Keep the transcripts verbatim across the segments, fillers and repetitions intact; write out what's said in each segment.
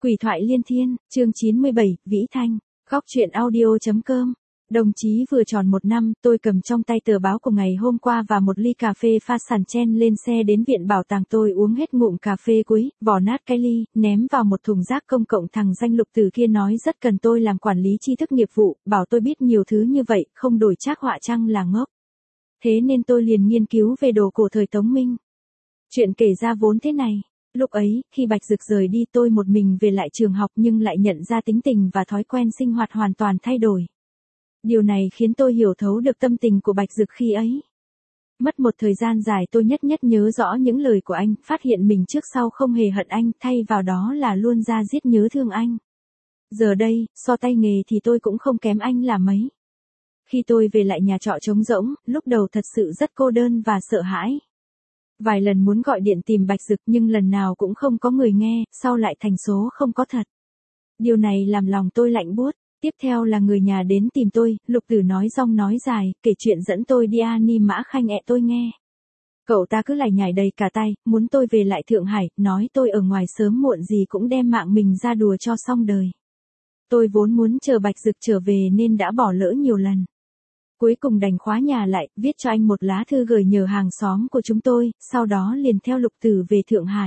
Quỷ thoại liên thiên, chương chín mươi bảy, Vĩ Thanh, góc truyện audio.com. Đồng chí vừa tròn một năm, tôi cầm trong tay tờ báo của ngày hôm qua và một ly cà phê pha sẵn chen lên xe đến viện bảo tàng. Tôi uống hết ngụm cà phê cuối, vỏ nát cái ly, ném vào một thùng rác công cộng. Thằng danh Lục Tử kia nói rất cần tôi làm quản lý tri thức nghiệp vụ, bảo tôi biết nhiều thứ như vậy, không đổi trác họa chăng là ngốc. Thế nên tôi liền nghiên cứu về đồ cổ thời Tống Minh. Chuyện kể ra vốn thế này. Lúc ấy, khi Bạch Dực rời đi tôi một mình về lại trường học nhưng lại nhận ra tính tình và thói quen sinh hoạt hoàn toàn thay đổi. Điều này khiến tôi hiểu thấu được tâm tình của Bạch Dực khi ấy. Mất một thời gian dài tôi nhất nhất nhớ rõ những lời của anh, phát hiện mình trước sau không hề hận anh, thay vào đó là luôn ra giết nhớ thương anh. Giờ đây, so tay nghề thì tôi cũng không kém anh là mấy. Khi tôi về lại nhà trọ trống rỗng, lúc đầu thật sự rất cô đơn và sợ hãi. Vài lần muốn gọi điện tìm Bạch Dực nhưng lần nào cũng không có người nghe, sau lại thành số không có thật. Điều này làm lòng tôi lạnh buốt. Tiếp theo là người nhà đến tìm tôi, Lục Tử nói rong nói dài, kể chuyện dẫn tôi đi Ani Mã Khanh ẹ tôi nghe. Cậu ta cứ lải nhải đầy cả tay, muốn tôi về lại Thượng Hải, nói tôi ở ngoài sớm muộn gì cũng đem mạng mình ra đùa cho xong đời. Tôi vốn muốn chờ Bạch Dực trở về nên đã bỏ lỡ nhiều lần. Cuối cùng đành khóa nhà lại, viết cho anh một lá thư gửi nhờ hàng xóm của chúng tôi, sau đó liền theo Lục Tử về Thượng Hải.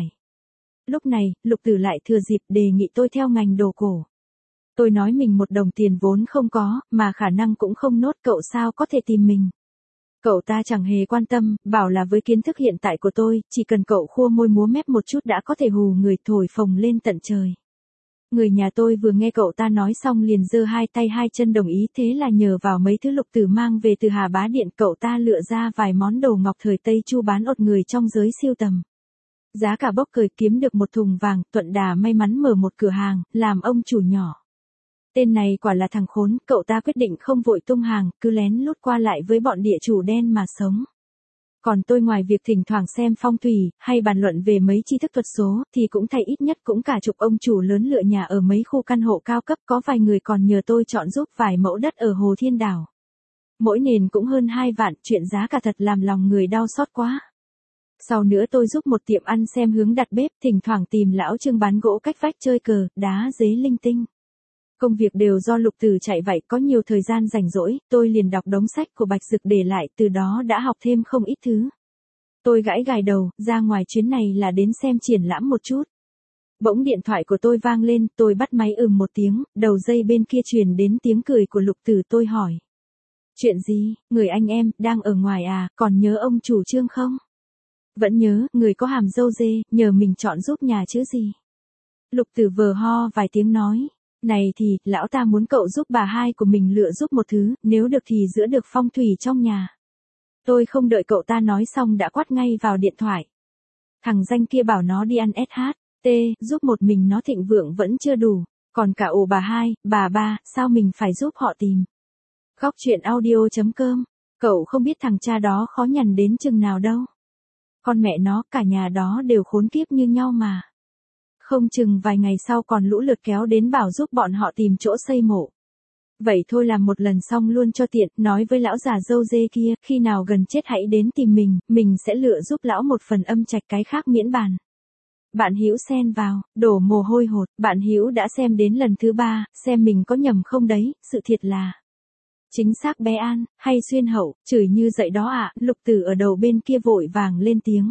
Lúc này, Lục Tử lại thừa dịp đề nghị tôi theo ngành đồ cổ. Tôi nói mình một đồng tiền vốn không có, mà khả năng cũng không nốt, cậu sao có thể tìm mình. Cậu ta chẳng hề quan tâm, bảo là với kiến thức hiện tại của tôi, chỉ cần cậu khua môi múa mép một chút đã có thể hù người thổi phồng lên tận trời. Người nhà tôi vừa nghe cậu ta nói xong liền giơ hai tay hai chân đồng ý, thế là nhờ vào mấy thứ Lục Tử mang về từ Hà Bá Điện, cậu ta lựa ra vài món đồ ngọc thời Tây Chu bán ột người trong giới siêu tầm. Giá cả bốc cười, kiếm được một thùng vàng, thuận đà may mắn mở một cửa hàng, làm ông chủ nhỏ. Tên này quả là thằng khốn, cậu ta quyết định không vội tung hàng, cứ lén lút qua lại với bọn địa chủ đen mà sống. Còn tôi ngoài việc thỉnh thoảng xem phong thủy, hay bàn luận về mấy tri thức thuật số, thì cũng thay ít nhất cũng cả chục ông chủ lớn lựa nhà ở mấy khu căn hộ cao cấp, có vài người còn nhờ tôi chọn giúp vài mẫu đất ở Hồ Thiên Đảo. Mỗi nền cũng hơn hai vạn, chuyện giá cả thật làm lòng người đau xót quá. Sau nữa tôi giúp một tiệm ăn xem hướng đặt bếp, thỉnh thoảng tìm lão Trương bán gỗ cách vách chơi cờ, đá dế linh tinh. Công việc đều do Lục Tử chạy vậy, có nhiều thời gian rảnh rỗi, tôi liền đọc đống sách của Bạch Dực để lại, từ đó đã học thêm không ít thứ. Tôi gãi gãi đầu, ra ngoài chuyến này là đến xem triển lãm một chút. Bỗng điện thoại của tôi vang lên, tôi bắt máy ừm một tiếng, đầu dây bên kia truyền đến tiếng cười của Lục Tử. Tôi hỏi. Chuyện gì, người anh em, đang ở ngoài à, còn nhớ ông chủ Trương không? Vẫn nhớ, người có hàm râu dê, nhờ mình chọn giúp nhà chứ gì. Lục Tử vờ ho vài tiếng nói. Này thì, lão ta muốn cậu giúp bà hai của mình lựa giúp một thứ, nếu được thì giữ được phong thủy trong nhà. Tôi không đợi cậu ta nói xong đã quát ngay vào điện thoại. Thằng danh kia bảo nó đi ăn ét hát tê, giúp một mình nó thịnh vượng vẫn chưa đủ, còn cả ổ bà hai, bà ba, sao mình phải giúp họ tìm. Góc truyện audio.com, cậu không biết thằng cha đó khó nhằn đến chừng nào đâu. Con mẹ nó, cả nhà đó đều khốn kiếp như nhau mà. Không chừng vài ngày sau còn lũ lượt kéo đến bảo giúp bọn họ tìm chỗ xây mộ. Vậy thôi làm một lần xong luôn cho tiện, nói với lão già râu dê kia, khi nào gần chết hãy đến tìm mình, mình sẽ lựa giúp lão một phần âm trạch, cái khác miễn bàn. Bạn Hữu xen vào, đổ mồ hôi hột, bạn Hữu đã xem đến lần thứ ba, xem mình có nhầm không đấy, sự thiệt là. Chính xác bé An, hay Xuyên Hậu, chửi như dậy đó ạ. Lục Tử ở đầu bên kia vội vàng lên tiếng.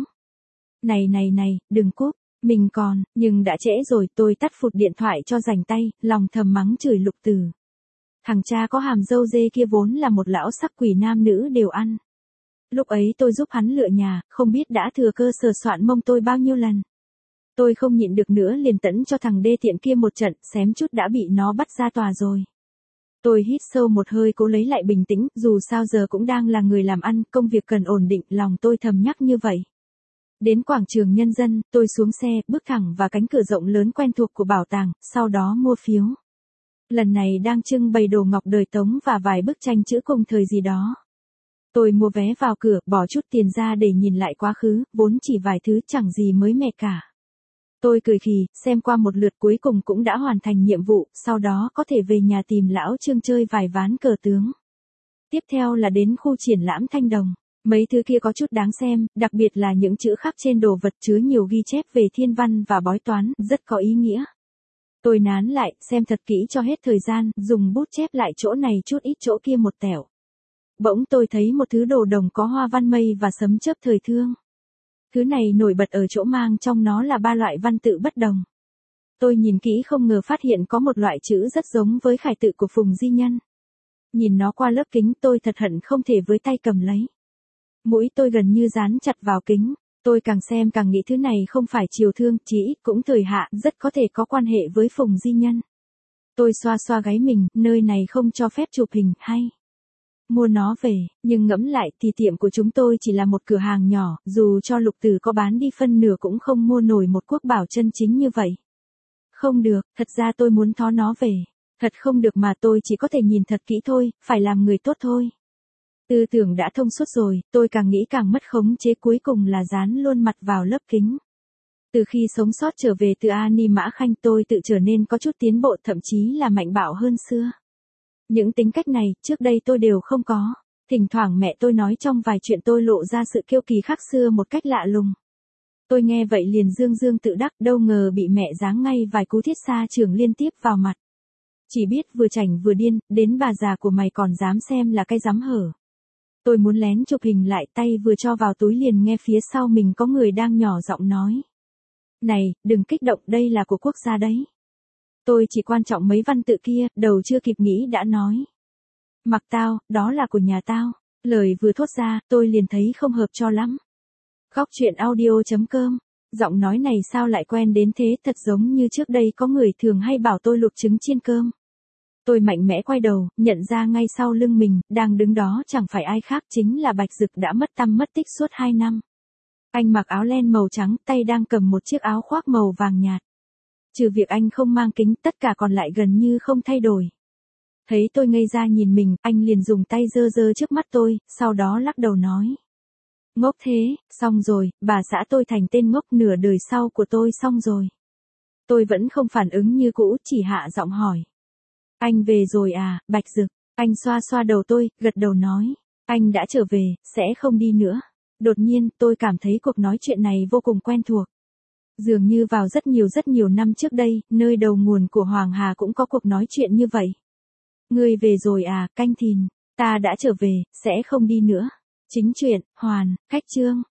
Này này này, đừng cúp. Mình còn, nhưng đã trễ rồi, tôi tắt phụt điện thoại cho rảnh tay, lòng thầm mắng chửi Lục Tử. Thằng cha có hàm râu dê kia vốn là một lão sắc quỷ, nam nữ đều ăn. Lúc ấy tôi giúp hắn lựa nhà, không biết đã thừa cơ sờ soạn mông tôi bao nhiêu lần. Tôi không nhịn được nữa liền tẫn cho thằng đê tiện kia một trận, xém chút đã bị nó bắt ra tòa rồi. Tôi hít sâu một hơi cố lấy lại bình tĩnh, dù sao giờ cũng đang là người làm ăn, công việc cần ổn định, lòng tôi thầm nhắc như vậy. Đến quảng trường Nhân dân, tôi xuống xe, bước thẳng vào cánh cửa rộng lớn quen thuộc của bảo tàng, sau đó mua phiếu. Lần này đang trưng bày đồ ngọc đời Tống và vài bức tranh chữ cùng thời gì đó. Tôi mua vé vào cửa, bỏ chút tiền ra để nhìn lại quá khứ, vốn chỉ vài thứ chẳng gì mới mẻ cả. Tôi cười khì, xem qua một lượt cuối cùng cũng đã hoàn thành nhiệm vụ, sau đó có thể về nhà tìm lão Trương chơi vài ván cờ tướng. Tiếp theo là đến khu triển lãm Thanh Đồng. Mấy thứ kia có chút đáng xem, đặc biệt là những chữ khắc trên đồ vật chứa nhiều ghi chép về thiên văn và bói toán, rất có ý nghĩa. Tôi nán lại, xem thật kỹ cho hết thời gian, dùng bút chép lại chỗ này chút ít chỗ kia một tẹo. Bỗng tôi thấy một thứ đồ đồng có hoa văn mây và sấm chớp thời thương. Thứ này nổi bật ở chỗ mang trong nó là ba loại văn tự bất đồng. Tôi nhìn kỹ không ngờ phát hiện có một loại chữ rất giống với khải tự của Phùng Di Nhân. Nhìn nó qua lớp kính tôi thật hận không thể với tay cầm lấy. Mũi tôi gần như dán chặt vào kính, tôi càng xem càng nghĩ thứ này không phải triều thương, chỉ ít cũng thời hạ, rất có thể có quan hệ với Phùng Di Nhân. Tôi xoa xoa gáy mình, nơi này không cho phép chụp hình, hay mua nó về, nhưng ngẫm lại thì tiệm của chúng tôi chỉ là một cửa hàng nhỏ, dù cho Lục Tử có bán đi phân nửa cũng không mua nổi một quốc bảo chân chính như vậy. Không được, thật ra tôi muốn thó nó về. Thật không được mà tôi chỉ có thể nhìn thật kỹ thôi, phải làm người tốt thôi. Tư tưởng đã thông suốt rồi, tôi càng nghĩ càng mất khống chế, cuối cùng là dán luôn mặt vào lớp kính. Từ khi sống sót trở về từ Ani Mã Khanh tôi tự trở nên có chút tiến bộ, thậm chí là mạnh bạo hơn xưa. Những tính cách này, trước đây tôi đều không có. Thỉnh thoảng mẹ tôi nói trong vài chuyện tôi lộ ra sự kiêu kỳ khác xưa một cách lạ lùng. Tôi nghe vậy liền dương dương tự đắc, đâu ngờ bị mẹ giáng ngay vài cú thiết xa trường liên tiếp vào mặt. Chỉ biết vừa chảnh vừa điên, đến bà già của mày còn dám xem là cái dám hở. Tôi muốn lén chụp hình lại, tay vừa cho vào túi liền nghe phía sau mình có người đang nhỏ giọng nói. Này, đừng kích động, đây là của quốc gia đấy. Tôi chỉ quan trọng mấy văn tự kia, đầu chưa kịp nghĩ đã nói. Mặc tao, đó là của nhà tao. Lời vừa thốt ra, tôi liền thấy không hợp cho lắm. Góc truyện audio chấm com. Giọng nói này sao lại quen đến thế, thật giống như trước đây có người thường hay bảo tôi luộc trứng chiên cơm. Tôi mạnh mẽ quay đầu, nhận ra ngay sau lưng mình, đang đứng đó chẳng phải ai khác chính là Bạch Dực đã mất tăm mất tích suốt hai năm. Anh mặc áo len màu trắng, tay đang cầm một chiếc áo khoác màu vàng nhạt. Trừ việc anh không mang kính, tất cả còn lại gần như không thay đổi. Thấy tôi ngây ra nhìn mình, anh liền dùng tay giơ giơ trước mắt tôi, sau đó lắc đầu nói. Ngốc thế, xong rồi, bà xã tôi thành tên ngốc, nửa đời sau của tôi xong rồi. Tôi vẫn không phản ứng như cũ, chỉ hạ giọng hỏi. Anh về rồi à, Bạch Dực? Anh xoa xoa đầu tôi, gật đầu nói. Anh đã trở về, sẽ không đi nữa. Đột nhiên, tôi cảm thấy cuộc nói chuyện này vô cùng quen thuộc. Dường như vào rất nhiều rất nhiều năm trước đây, nơi đầu nguồn của Hoàng Hà cũng có cuộc nói chuyện như vậy. Ngươi về rồi à, Canh Thìn? Ta đã trở về, sẽ không đi nữa. Chính truyện, hoàn, khách chương.